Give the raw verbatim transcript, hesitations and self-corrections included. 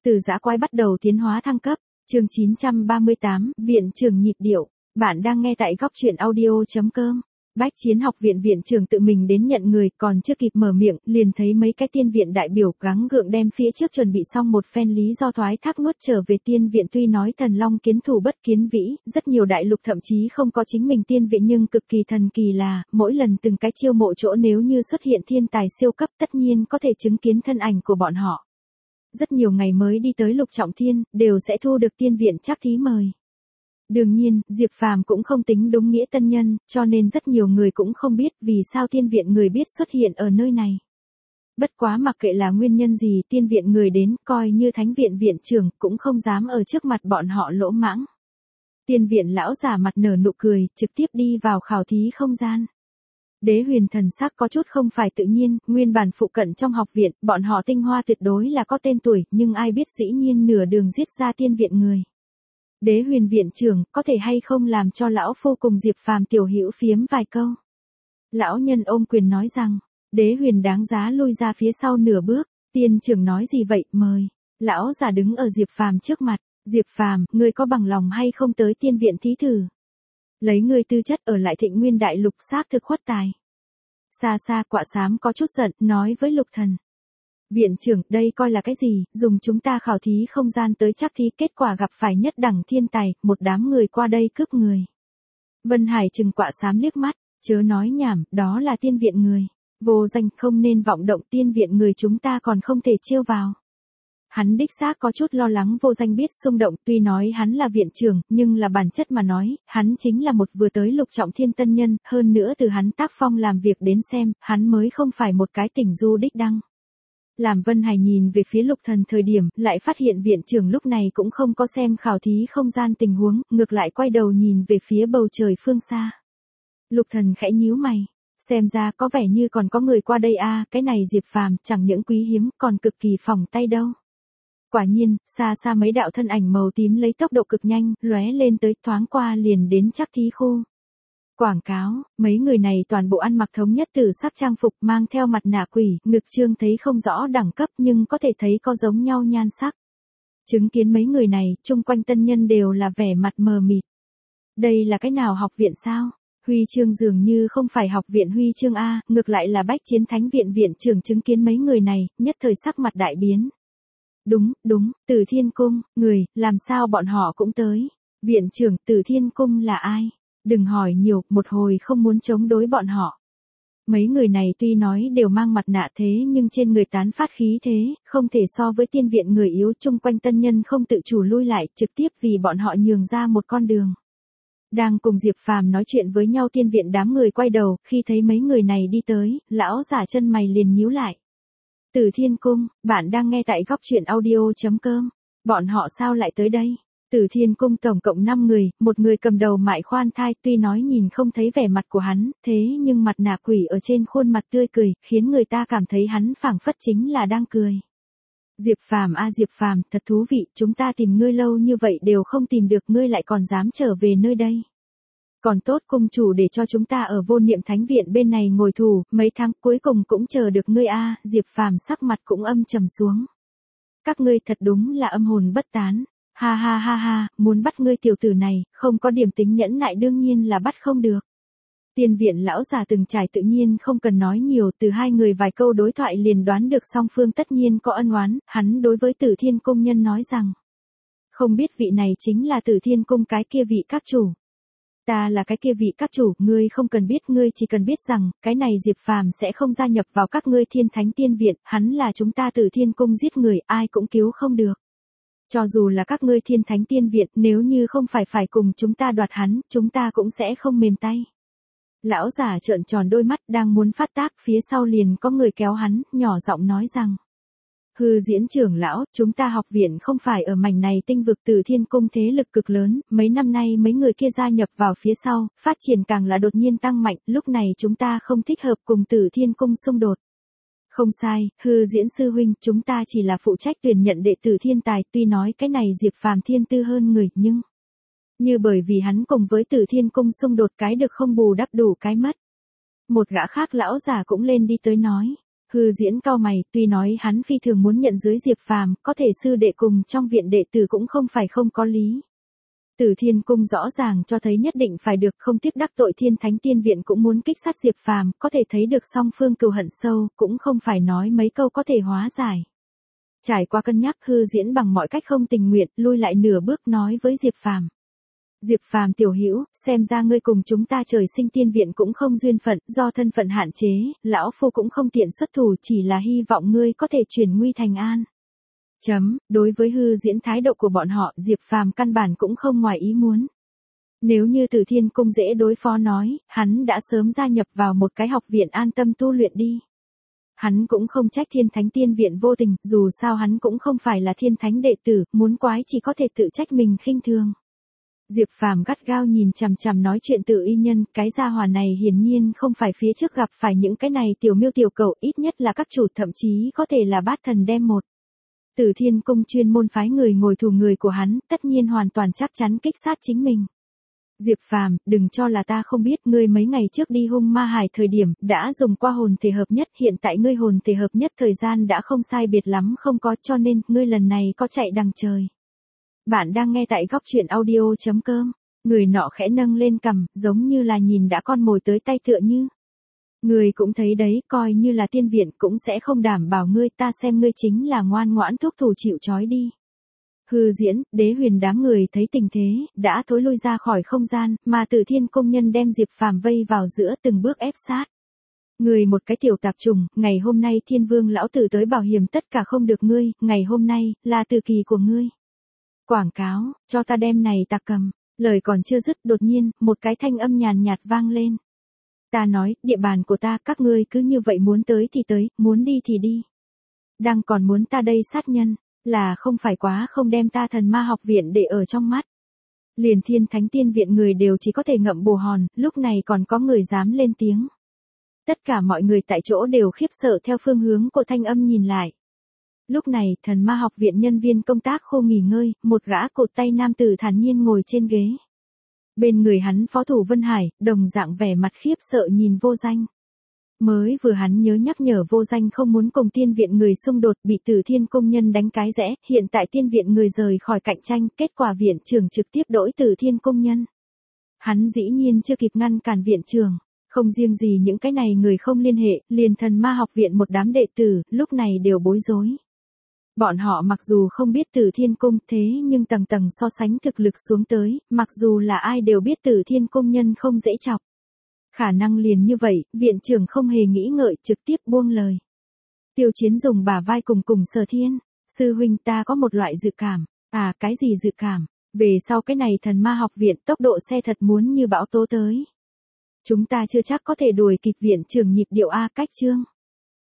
Từ dã quái bắt đầu tiến hóa thăng cấp, chương chín trăm ba mươi tám, Viện trưởng nhịp điệu. Bạn đang nghe tại góc truyện audio chấm com. Bách Chiến học viện viện trưởng tự mình đến nhận người, còn chưa kịp mở miệng, liền thấy mấy cái tiên viện đại biểu gắng gượng đem phía trước chuẩn bị xong một phen lý do thoái thác nuốt trở về tiên viện. Tuy nói thần long kiến thủ bất kiến vĩ, rất nhiều đại lục thậm chí không có chính mình tiên viện, nhưng cực kỳ thần kỳ là, mỗi lần từng cái chiêu mộ chỗ nếu như xuất hiện thiên tài siêu cấp tất nhiên có thể chứng kiến thân ảnh của bọn họ. Rất nhiều ngày mới đi tới lục trọng thiên, đều sẽ thu được tiên viện trắc thí mời. Đương nhiên, Diệp Phàm cũng không tính đúng nghĩa tân nhân, cho nên rất nhiều người cũng không biết vì sao tiên viện người biết xuất hiện ở nơi này. Bất quá mặc kệ là nguyên nhân gì, tiên viện người đến, coi như thánh viện viện trưởng, cũng không dám ở trước mặt bọn họ lỗ mãng. Tiên viện lão giả mặt nở nụ cười, trực tiếp đi vào khảo thí không gian. Đế Huyền thần sắc có chút không phải tự nhiên, nguyên bản phụ cận trong học viện, bọn họ tinh hoa tuyệt đối là có tên tuổi, nhưng ai biết dĩ nhiên nửa đường giết ra tiên viện người. Đế Huyền viện trưởng, có thể hay không làm cho lão phu cùng Diệp Phàm tiểu hữu phiếm vài câu. Lão nhân ôm quyền nói rằng, Đế Huyền đáng giá lui ra phía sau nửa bước, tiên trưởng nói gì vậy, mời. Lão già đứng ở Diệp Phàm trước mặt, Diệp Phàm, ngươi có bằng lòng hay không tới tiên viện thí thử? Lấy ngươi tư chất ở lại Thịnh Nguyên đại lục xác thực khuất tài. Xa xa Quạ Xám có chút giận, nói với Lục Thần. Viện trưởng, đây coi là cái gì, dùng chúng ta khảo thí không gian tới trắc thí, kết quả gặp phải nhất đẳng thiên tài, một đám người qua đây cướp người. Vân Hải trừng Quạ Xám liếc mắt, chớ nói nhảm, đó là tiên viện người. Vô danh, không nên vọng động, tiên viện người chúng ta còn không thể chiêu vào. Hắn đích xác có chút lo lắng Vô Danh biết xung động, tuy nói hắn là viện trưởng, nhưng là bản chất mà nói, hắn chính là một vừa tới lục trọng thiên tân nhân, hơn nữa từ hắn tác phong làm việc đến xem, hắn mới không phải một cái tỉnh du đích đăng. Làm Vân Hải nhìn về phía Lục Thần thời điểm, lại phát hiện viện trưởng lúc này cũng không có xem khảo thí không gian tình huống, ngược lại quay đầu nhìn về phía bầu trời phương xa. Lục Thần khẽ nhíu mày. Xem ra có vẻ như còn có người qua đây a, à, cái này Diệp Phàm chẳng những quý hiếm, còn cực kỳ phòng tay đâu. Quả nhiên, xa xa mấy đạo thân ảnh màu tím lấy tốc độ cực nhanh, lóe lên tới, thoáng qua liền đến trắc thí khu. Quảng cáo, mấy người này toàn bộ ăn mặc thống nhất tử sắc trang phục, mang theo mặt nạ quỷ, ngực trương thấy không rõ đẳng cấp nhưng có thể thấy có giống nhau nhan sắc. Chứng kiến mấy người này, chung quanh tân nhân đều là vẻ mặt mờ mịt. Đây là cái nào học viện sao? Huy chương dường như không phải học viện huy chương A, ngược lại là Bách Chiến Thánh viện viện trưởng. Chứng kiến mấy người này, nhất thời sắc mặt đại biến. Đúng, đúng, Tử Thiên Cung, người, làm sao bọn họ cũng tới. Viện trưởng, Tử Thiên Cung là ai? Đừng hỏi nhiều, một hồi không muốn chống đối bọn họ. Mấy người này tuy nói đều mang mặt nạ thế nhưng trên người tán phát khí thế, không thể so với tiên viện người yếu, chung quanh tân nhân không tự chủ lui lại, trực tiếp vì bọn họ nhường ra một con đường. Đang cùng Diệp Phàm nói chuyện với nhau tiên viện đám người quay đầu, khi thấy mấy người này đi tới, lão giả chân mày liền nhíu lại. Tử Thiên Cung, bạn đang nghe tại góc truyện audio chấm com. Bọn họ sao lại tới đây? Tử Thiên Cung tổng cộng năm người, một người cầm đầu Mại Khoan Thai, tuy nói nhìn không thấy vẻ mặt của hắn, thế nhưng mặt nạ quỷ ở trên khuôn mặt tươi cười, khiến người ta cảm thấy hắn phảng phất chính là đang cười. Diệp Phàm a Diệp Phàm, thật thú vị, chúng ta tìm ngươi lâu như vậy đều không tìm được ngươi lại còn dám trở về nơi đây. Còn tốt cung chủ để cho chúng ta ở Vô Niệm Thánh viện bên này ngồi thủ, mấy tháng cuối cùng cũng chờ được ngươi a. Diệp Phàm sắc mặt cũng âm trầm xuống. Các ngươi thật đúng là âm hồn bất tán. Ha ha ha ha, muốn bắt ngươi tiểu tử này, không có điểm tính nhẫn nại đương nhiên là bắt không được. Tiên viện lão già từng trải tự nhiên không cần nói nhiều, từ hai người vài câu đối thoại liền đoán được song phương tất nhiên có ân oán, hắn đối với Tử Thiên Cung nhân nói rằng. Không biết vị này chính là Tử Thiên Cung cái kia vị các chủ. Ta là cái kia vị các chủ, ngươi không cần biết, ngươi chỉ cần biết rằng, cái này Diệp Phàm sẽ không gia nhập vào các ngươi Thiên Thánh Tiên viện, hắn là chúng ta Tử Thiên Cung giết người, ai cũng cứu không được. Cho dù là các ngươi Thiên Thánh Tiên viện, nếu như không phải phải cùng chúng ta đoạt hắn, chúng ta cũng sẽ không mềm tay. Lão giả trợn tròn đôi mắt đang muốn phát tác, phía sau liền có người kéo hắn, nhỏ giọng nói rằng. Hư Diễn trưởng lão, chúng ta học viện không phải ở mảnh này tinh vực, Tử Thiên Cung thế lực cực lớn, mấy năm nay mấy người kia gia nhập vào phía sau, phát triển càng là đột nhiên tăng mạnh, lúc này chúng ta không thích hợp cùng Tử Thiên Cung xung đột. Không sai, Hư Diễn sư huynh, chúng ta chỉ là phụ trách tuyển nhận đệ tử thiên tài, tuy nói cái này Diệp Phàm thiên tư hơn người, nhưng như bởi vì hắn cùng với Tử Thiên Cung xung đột, cái được không bù đắp đủ cái mất. Một gã khác lão già cũng lên đi tới nói, Hư Diễn cau mày, tuy nói hắn phi thường muốn nhận dưới Diệp Phàm, có thể sư đệ cùng trong viện đệ tử cũng không phải không có lý. Tử Thiên Cung rõ ràng cho thấy nhất định phải được, không tiếc đắc tội Thiên Thánh Tiên Viện cũng muốn kích sát Diệp Phàm, có thể thấy được song phương cừu hận sâu, cũng không phải nói mấy câu có thể hóa giải. Trải qua cân nhắc, Hư Diễn bằng mọi cách không tình nguyện, lui lại nửa bước nói với Diệp Phàm. Diệp Phàm tiểu hữu, xem ra ngươi cùng chúng ta trời sinh tiên viện cũng không duyên phận, do thân phận hạn chế, lão phu cũng không tiện xuất thủ, chỉ là hy vọng ngươi có thể chuyển nguy thành an. Chấm, đối với Hư Diễn thái độ của bọn họ, Diệp Phàm căn bản cũng không ngoài ý muốn. Nếu như Tử Thiên Cung dễ đối phó nói, hắn đã sớm gia nhập vào một cái học viện an tâm tu luyện đi. Hắn cũng không trách Thiên Thánh Tiên Viện vô tình, dù sao hắn cũng không phải là Thiên Thánh đệ tử, muốn quái chỉ có thể tự trách mình khinh thường. Diệp Phàm gắt gao nhìn chằm chằm nói chuyện Tử Y Nhân, cái gia hỏa này hiển nhiên không phải phía trước gặp phải những cái này tiểu miêu tiểu cầu, ít nhất là các chủ, thậm chí có thể là bát thần đem một. Tử Thiên Cung chuyên môn phái người ngồi thủ người của hắn, tất nhiên hoàn toàn chắc chắn kích sát chính mình. Diệp Phàm, đừng cho là ta không biết, ngươi mấy ngày trước đi Hung Ma Hải thời điểm, đã dùng qua hồn thể hợp nhất, hiện tại ngươi hồn thể hợp nhất thời gian đã không sai biệt lắm không có, cho nên, ngươi lần này có chạy đằng trời. Bạn đang nghe tại góc truyện audio chấm com, người nọ khẽ nâng lên cằm, giống như là nhìn đã con mồi tới tay tựa như. Ngươi cũng thấy đấy, coi như là tiên viện cũng sẽ không đảm bảo ngươi, ta xem ngươi chính là ngoan ngoãn thuốc thủ chịu trói đi. Hư Diễn, Đế Huyền đám người thấy tình thế, đã thối lui ra khỏi không gian, mà Tử Thiên Công nhân đem Diệp Phàm vây vào giữa, từng bước ép sát. Người một cái tiểu tạp trùng, ngày hôm nay Thiên Vương lão tử tới bảo hiểm tất cả không được ngươi, ngày hôm nay, là tử kỳ của ngươi. Quảng cáo, cho ta đem này tặc cầm, lời còn chưa dứt, đột nhiên, một cái thanh âm nhàn nhạt vang lên. Ta nói, địa bàn của ta, các ngươi cứ như vậy muốn tới thì tới, muốn đi thì đi. Đang còn muốn ta đây sát nhân, là không phải quá không đem ta Thần Ma học viện để ở trong mắt. Liền Thiên Thánh Tiên Viện người đều chỉ có thể ngậm bồ hòn, lúc này còn có người dám lên tiếng. Tất cả mọi người tại chỗ đều khiếp sợ theo phương hướng của thanh âm nhìn lại. Lúc này, Thần Ma học viện nhân viên công tác khô nghỉ ngơi, một gã cột tay nam tử thản nhiên ngồi trên ghế. Bên người hắn Phó Thủ Vân Hải, đồng dạng vẻ mặt khiếp sợ nhìn Vô Danh. Mới vừa hắn nhớ nhắc nhở Vô Danh không muốn cùng tiên viện người xung đột, bị Tử Thiên Công nhân đánh cái rẽ, hiện tại tiên viện người rời khỏi cạnh tranh, kết quả viện trưởng trực tiếp đổi Tử Thiên Công nhân. Hắn dĩ nhiên chưa kịp ngăn cản viện trưởng, không riêng gì những cái này người không liên hệ, liền Thần Ma học viện một đám đệ tử, lúc này đều bối rối. Bọn họ mặc dù không biết Tử Thiên Cung thế nhưng tầng tầng so sánh thực lực xuống tới, mặc dù là ai đều biết Tử Thiên Công nhân không dễ chọc. Khả năng liền như vậy, viện trưởng không hề nghĩ ngợi trực tiếp buông lời. Tiêu Chiến dùng bả vai cùng cùng Sở Thiên, sư huynh ta có một loại dự cảm, à cái gì dự cảm, về sau cái này Thần Ma học viện tốc độ xe thật muốn như bão tố tới. Chúng ta chưa chắc có thể đuổi kịp viện trưởng Nhịp Điệu a. Cách chương.